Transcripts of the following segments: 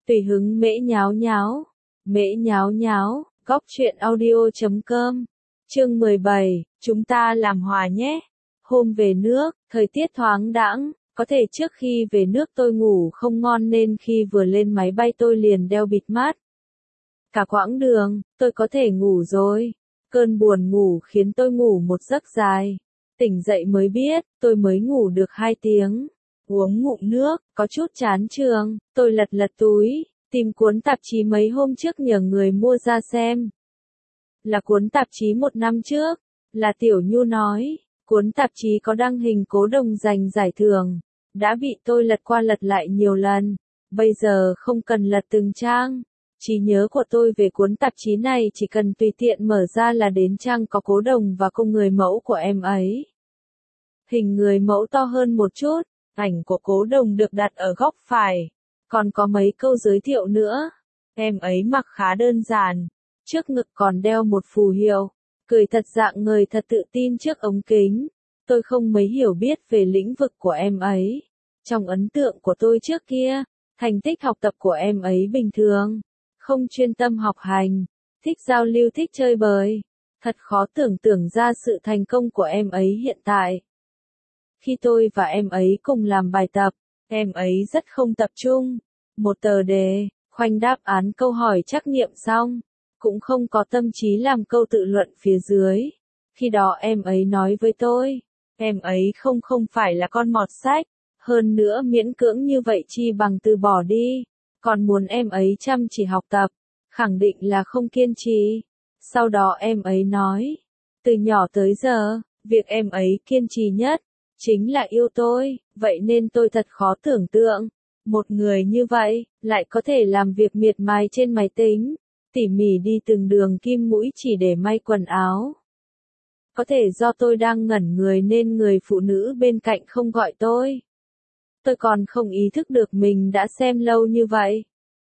Tùy hứng mễ nháo nháo, góc truyện audio.com, chương 17, chúng ta làm hòa nhé. Hôm về nước, thời tiết thoáng đãng, có thể trước khi về nước tôi ngủ không ngon nên khi vừa lên máy bay tôi liền đeo bịt mắt. Cả quãng đường, tôi có thể ngủ rồi. Cơn buồn ngủ khiến tôi ngủ một giấc dài. Tỉnh dậy mới biết, tôi mới ngủ được 2 tiếng. Uống ngụm nước, có chút chán trường, tôi lật túi, tìm cuốn tạp chí mấy hôm trước nhờ người mua ra xem. Là cuốn tạp chí 1 năm trước, là Tiểu Nhu nói, cuốn tạp chí có đăng hình Cố Đồng giành giải thưởng, đã bị tôi lật qua lật lại nhiều lần, bây giờ không cần lật từng trang. Trí nhớ của tôi về cuốn tạp chí này chỉ cần tùy tiện mở ra là đến trang có Cố Đồng và cô người mẫu của em ấy. Hình người mẫu to hơn một chút, ảnh của Cố Đồng được đặt ở góc phải, còn có mấy câu giới thiệu nữa. Em ấy mặc khá đơn giản, trước ngực còn đeo một phù hiệu, cười thật rạng ngời thật tự tin trước ống kính. Tôi không mấy hiểu biết về lĩnh vực của em ấy. Trong ấn tượng của tôi trước kia, thành tích học tập của em ấy bình thường, không chuyên tâm học hành, thích giao lưu thích chơi bời. Thật khó tưởng tượng ra sự thành công của em ấy hiện tại. Khi tôi và em ấy cùng làm bài tập, em ấy rất không tập trung. Một tờ đề, khoanh đáp án câu hỏi trắc nghiệm xong, cũng không có tâm trí làm câu tự luận phía dưới. Khi đó em ấy nói với tôi, em ấy không phải là con mọt sách, hơn nữa miễn cưỡng như vậy chi bằng từ bỏ đi, còn muốn em ấy chăm chỉ học tập, khẳng định là không kiên trì. Sau đó em ấy nói, từ nhỏ tới giờ, việc em ấy kiên trì nhất, chính là yêu tôi, vậy nên tôi thật khó tưởng tượng, một người như vậy, lại có thể làm việc miệt mài trên máy tính, tỉ mỉ đi từng đường kim mũi chỉ để may quần áo. Có thể do tôi đang ngẩn người nên người phụ nữ bên cạnh không gọi tôi. Tôi còn không ý thức được mình đã xem lâu như vậy.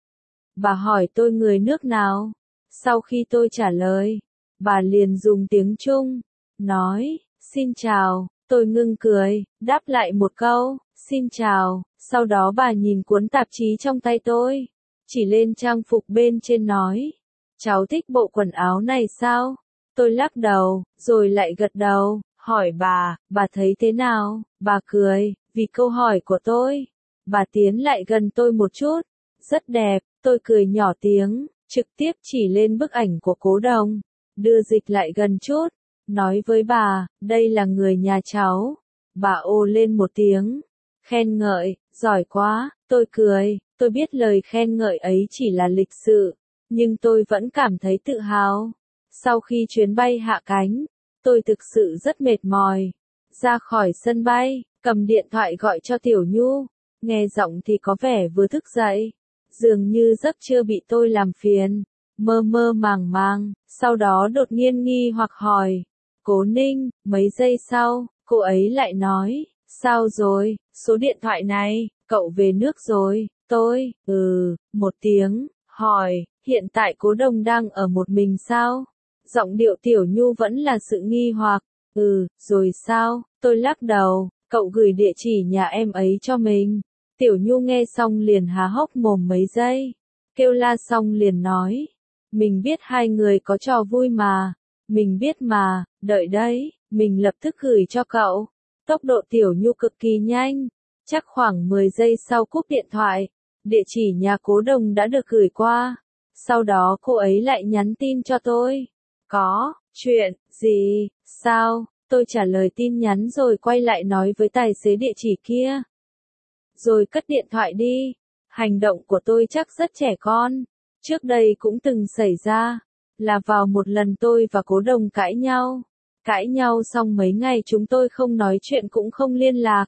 Bà hỏi tôi người nước nào. Sau khi tôi trả lời, bà liền dùng tiếng Trung, nói, xin chào. Tôi ngưng cười, đáp lại một câu, xin chào, sau đó bà nhìn cuốn tạp chí trong tay tôi, chỉ lên trang phục bên trên nói, cháu thích bộ quần áo này sao? Tôi lắc đầu, rồi lại gật đầu, hỏi bà thấy thế nào? Bà cười, vì câu hỏi của tôi. Bà tiến lại gần tôi một chút, rất đẹp, tôi cười nhỏ tiếng, trực tiếp chỉ lên bức ảnh của Cố Đồng, đưa dịch lại gần chút. Nói với bà, đây là người nhà cháu. Bà ồ lên một tiếng, khen ngợi, giỏi quá. Tôi cười, tôi biết lời khen ngợi ấy chỉ là lịch sự, nhưng tôi vẫn cảm thấy tự hào. Sau khi chuyến bay hạ cánh, tôi thực sự rất mệt mỏi. Ra khỏi sân bay, cầm điện thoại gọi cho Tiểu Nhu, nghe giọng thì có vẻ vừa thức dậy, dường như giấc chưa bị tôi làm phiền, mơ màng, sau đó đột nhiên nghi hoặc hỏi. Cố Ninh, mấy giây sau, cô ấy lại nói, sao rồi, số điện thoại này, cậu về nước rồi, tôi, một tiếng, hỏi, hiện tại Cố Đồng đang ở một mình sao? Giọng điệu Tiểu Nhu vẫn là sự nghi hoặc, rồi sao, tôi lắc đầu, cậu gửi địa chỉ nhà em ấy cho mình. Tiểu Nhu nghe xong liền há hốc mồm mấy giây, kêu la xong liền nói, mình biết hai người có trò vui mà. Mình biết mà, đợi đấy, mình lập tức gửi cho cậu. Tốc độ Tiểu Nhu cực kỳ nhanh, chắc khoảng 10 giây sau cúp điện thoại, địa chỉ nhà Cố Đồng đã được gửi qua. Sau đó cô ấy lại nhắn tin cho tôi. Có, chuyện, gì, sao? Tôi trả lời tin nhắn rồi quay lại nói với tài xế địa chỉ kia. Rồi cất điện thoại đi. Hành động của tôi chắc rất trẻ con. Trước đây cũng từng xảy ra. Là vào một lần tôi và Cố Đồng cãi nhau. Cãi nhau xong mấy ngày chúng tôi không nói chuyện cũng không liên lạc.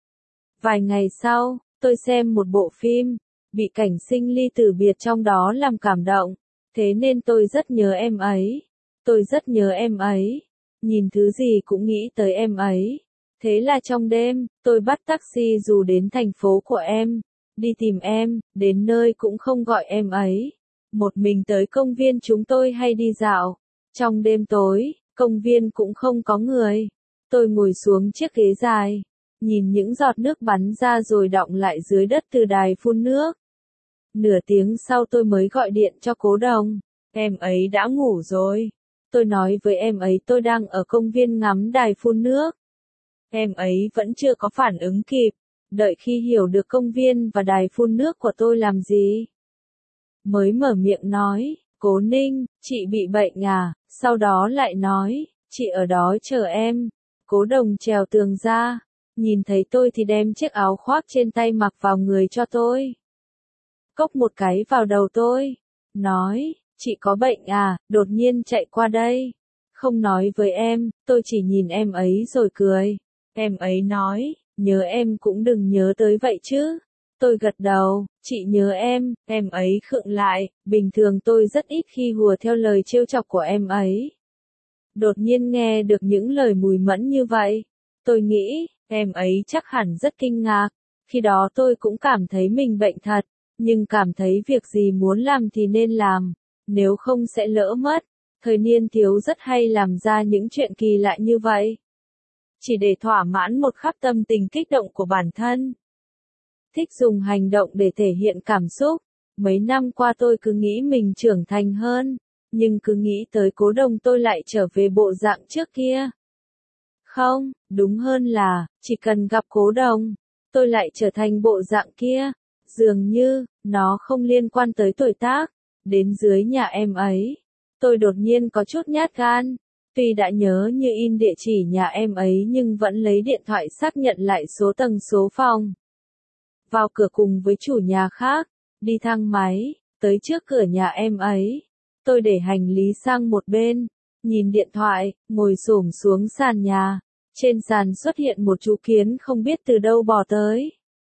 Vài ngày sau, tôi xem một bộ phim, bị cảnh sinh ly tử biệt trong đó làm cảm động. Thế nên tôi rất nhớ em ấy. Tôi rất nhớ em ấy. Nhìn thứ gì cũng nghĩ tới em ấy. Thế là trong đêm, tôi bắt taxi dù đến thành phố của em. Đi tìm em, đến nơi cũng không gọi em ấy. Một mình tới công viên chúng tôi hay đi dạo. Trong đêm tối, công viên cũng không có người. Tôi ngồi xuống chiếc ghế dài, nhìn những giọt nước bắn ra rồi đọng lại dưới đất từ đài phun nước. Nửa tiếng sau tôi mới gọi điện cho Cố Đồng. Em ấy đã ngủ rồi. Tôi nói với em ấy tôi đang ở công viên ngắm đài phun nước. Em ấy vẫn chưa có phản ứng kịp, đợi khi hiểu được công viên và đài phun nước của tôi làm gì. Mới mở miệng nói, Cố Ninh, chị bị bệnh à, sau đó lại nói, chị ở đó chờ em. Cố Đồng trèo tường ra, nhìn thấy tôi thì đem chiếc áo khoác trên tay mặc vào người cho tôi. Cốc một cái vào đầu tôi, nói, chị có bệnh à, đột nhiên chạy qua đây. Không nói với em, tôi chỉ nhìn em ấy rồi cười. Em ấy nói, nhớ em cũng đừng nhớ tới vậy chứ. Tôi gật đầu, chị nhớ em ấy khựng lại, bình thường tôi rất ít khi hùa theo lời trêu chọc của em ấy. Đột nhiên nghe được những lời mùi mẫn như vậy, tôi nghĩ, em ấy chắc hẳn rất kinh ngạc. Khi đó tôi cũng cảm thấy mình bệnh thật, nhưng cảm thấy việc gì muốn làm thì nên làm, nếu không sẽ lỡ mất. Thời niên thiếu rất hay làm ra những chuyện kỳ lạ như vậy, chỉ để thỏa mãn một khắc tâm tình kích động của bản thân. Thích dùng hành động để thể hiện cảm xúc. Mấy năm qua tôi cứ nghĩ mình trưởng thành hơn, nhưng cứ nghĩ tới Cố Đồng tôi lại trở về bộ dạng trước kia. Không, đúng hơn là, chỉ cần gặp Cố Đồng, tôi lại trở thành bộ dạng kia. Dường như, nó không liên quan tới tuổi tác. Đến dưới nhà em ấy, tôi đột nhiên có chút nhát gan. Tuy đã nhớ như in địa chỉ nhà em ấy nhưng vẫn lấy điện thoại xác nhận lại số tầng số phòng. Vào cửa cùng với chủ nhà khác, đi thang máy, tới trước cửa nhà em ấy. Tôi để hành lý sang một bên, nhìn điện thoại, ngồi xổm xuống sàn nhà. Trên sàn xuất hiện một chú kiến không biết từ đâu bò tới.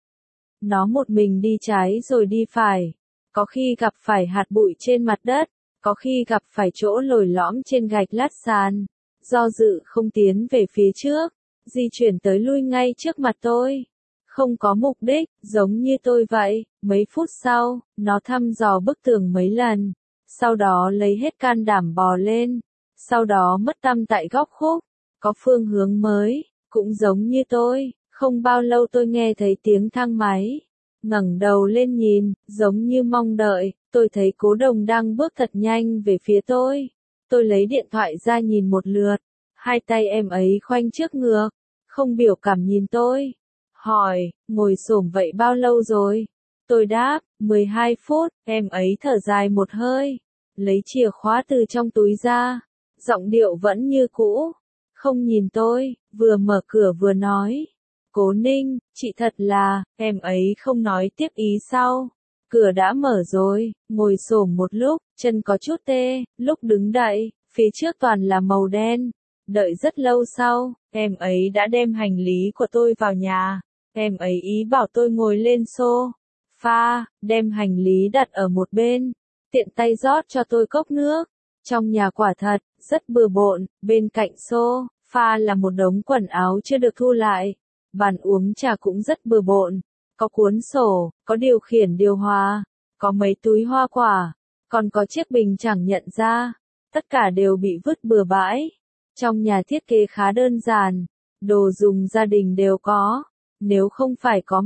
Nó một mình đi trái rồi đi phải. Có khi gặp phải hạt bụi trên mặt đất, có khi gặp phải chỗ lồi lõm trên gạch lát sàn. Do dự không tiến về phía trước, di chuyển tới lui ngay trước mặt tôi. Không có mục đích, giống như tôi vậy. Mấy phút sau, nó thăm dò bức tường mấy lần. Sau đó lấy hết can đảm bò lên. Sau đó mất tăm tại góc khúc. Có phương hướng mới, cũng giống như tôi. Không bao lâu tôi nghe thấy tiếng thang máy. Ngẩng đầu lên nhìn, giống như mong đợi, tôi thấy Cố Đồng đang bước thật nhanh về phía tôi. Tôi lấy điện thoại ra nhìn một lượt, hai tay em ấy khoanh trước ngực, không biểu cảm nhìn tôi. Hỏi, ngồi xổm vậy bao lâu rồi? Tôi đáp, 12 phút, em ấy thở dài một hơi, lấy chìa khóa từ trong túi ra, giọng điệu vẫn như cũ, không nhìn tôi, vừa mở cửa vừa nói. Cố Ninh, chị thật là, em ấy không nói tiếp ý sau. Cửa đã mở rồi, ngồi xổm một lúc, chân có chút tê, lúc đứng dậy, phía trước toàn là màu đen. Đợi rất lâu sau, em ấy đã đem hành lý của tôi vào nhà. Em ấy ý bảo tôi ngồi lên sofa, đem hành lý đặt ở một bên, tiện tay rót cho tôi cốc nước. Trong nhà quả thật, rất bừa bộn, bên cạnh sofa là một đống quần áo chưa được thu lại. Bàn uống trà cũng rất bừa bộn, có cuốn sổ, có điều khiển điều hòa, có mấy túi hoa quả, còn có chiếc bình chẳng nhận ra, tất cả đều bị vứt bừa bãi. Trong nhà thiết kế khá đơn giản, đồ dùng gia đình đều có, nếu không phải có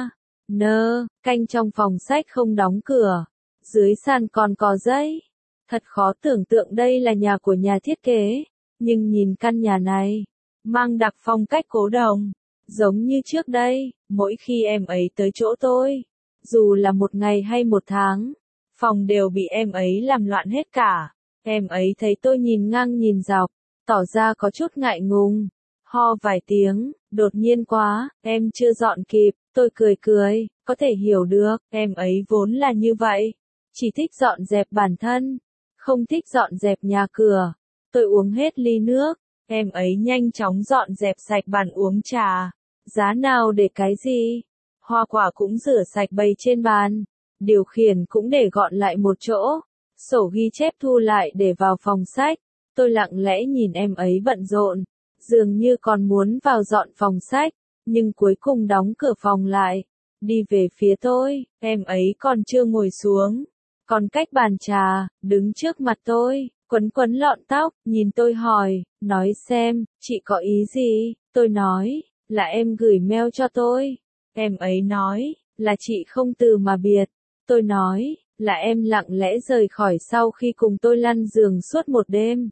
canh trong phòng sách không đóng cửa, dưới sàn còn có giấy. Thật khó tưởng tượng đây là nhà của nhà thiết kế, nhưng nhìn căn nhà này, mang đặc phong cách Cố Đồng. Giống như trước đây, mỗi khi em ấy tới chỗ tôi, dù là một ngày hay một tháng, phòng đều bị em ấy làm loạn hết cả. Em ấy thấy tôi nhìn ngang nhìn dọc, tỏ ra có chút ngại ngùng, ho vài tiếng, đột nhiên quá, em chưa dọn kịp, tôi cười cười, có thể hiểu được, em ấy vốn là như vậy, chỉ thích dọn dẹp bản thân, không thích dọn dẹp nhà cửa. Tôi uống hết ly nước. Em ấy nhanh chóng dọn dẹp sạch bàn uống trà. Giá nào để cái gì? Hoa quả cũng rửa sạch bày trên bàn. Điều khiển cũng để gọn lại một chỗ. Sổ ghi chép thu lại để vào phòng sách. Tôi lặng lẽ nhìn em ấy bận rộn. Dường như còn muốn vào dọn phòng sách. Nhưng cuối cùng đóng cửa phòng lại. Đi về phía tôi, em ấy còn chưa ngồi xuống. Còn cách bàn trà, đứng trước mặt tôi. Quấn quấn lọn tóc, nhìn tôi hỏi, nói xem, chị có ý gì? Tôi nói, là em gửi mail cho tôi. Em ấy nói, là chị không từ mà biệt. Tôi nói, là em lặng lẽ rời khỏi sau khi cùng tôi lăn giường suốt một đêm.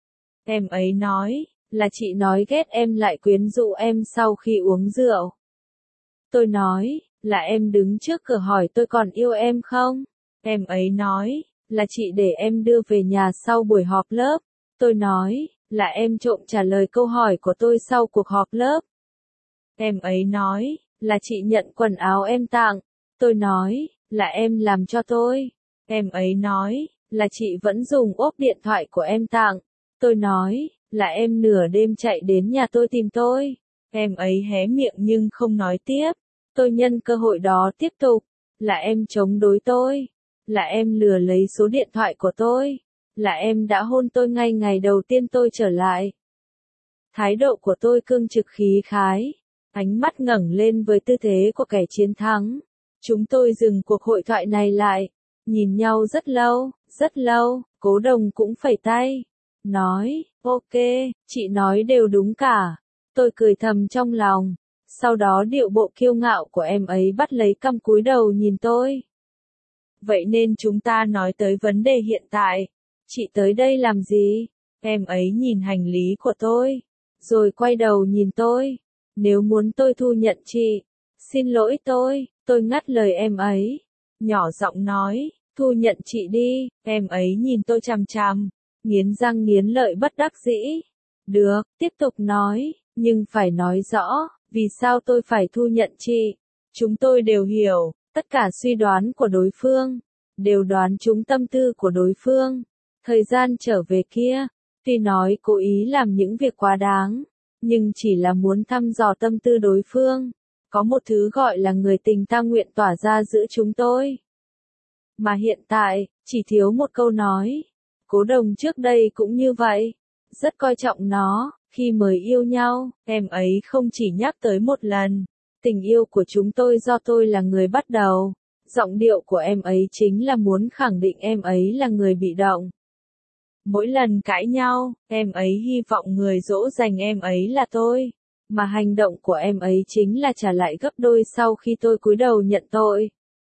Em ấy nói, là chị nói ghét em lại quyến rũ em sau khi uống rượu. Tôi nói, là em đứng trước cửa hỏi tôi còn yêu em không? Em ấy nói, là chị để em đưa về nhà sau buổi họp lớp. Tôi nói, là em trộm trả lời câu hỏi của tôi sau cuộc họp lớp. Em ấy nói, là chị nhận quần áo em tặng. Tôi nói, là em làm cho tôi. Em ấy nói, là chị vẫn dùng ốp điện thoại của em tặng. Tôi nói, là em nửa đêm chạy đến nhà tôi tìm tôi. Em ấy hé miệng nhưng không nói tiếp. Tôi nhân cơ hội đó tiếp tục, là em chống đối tôi. Là em lừa lấy số điện thoại của tôi. Là em đã hôn tôi ngay ngày đầu tiên tôi trở lại. Thái độ của tôi cương trực khí khái. Ánh mắt ngẩng lên với tư thế của kẻ chiến thắng. Chúng tôi dừng cuộc hội thoại này lại. Nhìn nhau rất lâu, Cố Đồng cũng phẩy tay. Nói, ok, chị nói đều đúng cả. Tôi cười thầm trong lòng. Sau đó điệu bộ kiêu ngạo của em ấy bắt lấy cằm cúi đầu nhìn tôi. Vậy nên chúng ta nói tới vấn đề hiện tại. Chị tới đây làm gì? Em ấy nhìn hành lý của tôi. Rồi quay đầu nhìn tôi. Nếu muốn tôi thu nhận chị. Xin lỗi tôi ngắt lời em ấy. Nhỏ giọng nói, thu nhận chị đi. Em ấy nhìn tôi chằm chằm. Nghiến răng nghiến lợi bất đắc dĩ. Được, tiếp tục nói, nhưng phải nói rõ, vì sao tôi phải thu nhận chị. Chúng tôi đều hiểu, tất cả suy đoán của đối phương, đều đoán trúng tâm tư của đối phương. Thời gian trở về kia, tuy nói cố ý làm những việc quá đáng, nhưng chỉ là muốn thăm dò tâm tư đối phương. Có một thứ gọi là người tình ta nguyện tỏa ra giữa chúng tôi. Mà hiện tại, chỉ thiếu một câu nói. Cố Đồng trước đây cũng như vậy. Rất coi trọng nó. Khi mới yêu nhau, em ấy không chỉ nhắc tới một lần. Tình yêu của chúng tôi do tôi là người bắt đầu. Giọng điệu của em ấy chính là muốn khẳng định em ấy là người bị động. Mỗi lần cãi nhau, em ấy hy vọng người dỗ dành em ấy là tôi. Mà hành động của em ấy chính là trả lại gấp đôi sau khi tôi cúi đầu nhận tội.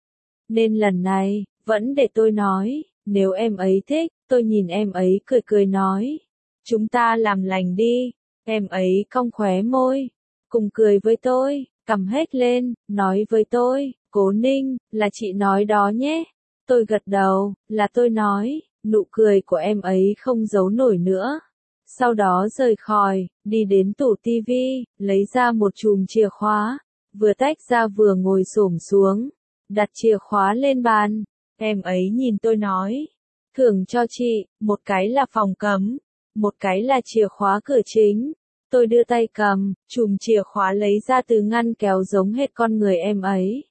Nên lần này, vẫn để tôi nói, nếu em ấy thích, tôi nhìn em ấy cười cười nói. Chúng ta làm lành đi. Em ấy cong khóe môi. Cùng cười với tôi, cầm hết lên, nói với tôi, Cố Ninh, là chị nói đó nhé. Tôi gật đầu, là tôi nói, nụ cười của em ấy không giấu nổi nữa. Sau đó rời khỏi, đi đến tủ tivi, lấy ra một chùm chìa khóa, vừa tách ra vừa ngồi xổm xuống, đặt chìa khóa lên bàn. Em ấy nhìn tôi nói, thưởng cho chị, một cái là phòng cấm, một cái là chìa khóa cửa chính. Tôi đưa tay cầm, chùm chìa khóa lấy ra từ ngăn kéo giống hệt con người em ấy.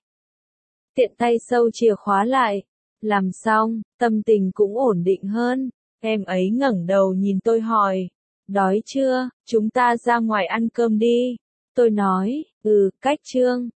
Tiện tay sâu chìa khóa lại. Làm xong, tâm tình cũng ổn định hơn. Em ấy ngẩng đầu nhìn tôi hỏi. Đói chưa, chúng ta ra ngoài ăn cơm đi. Tôi nói, cách Trương.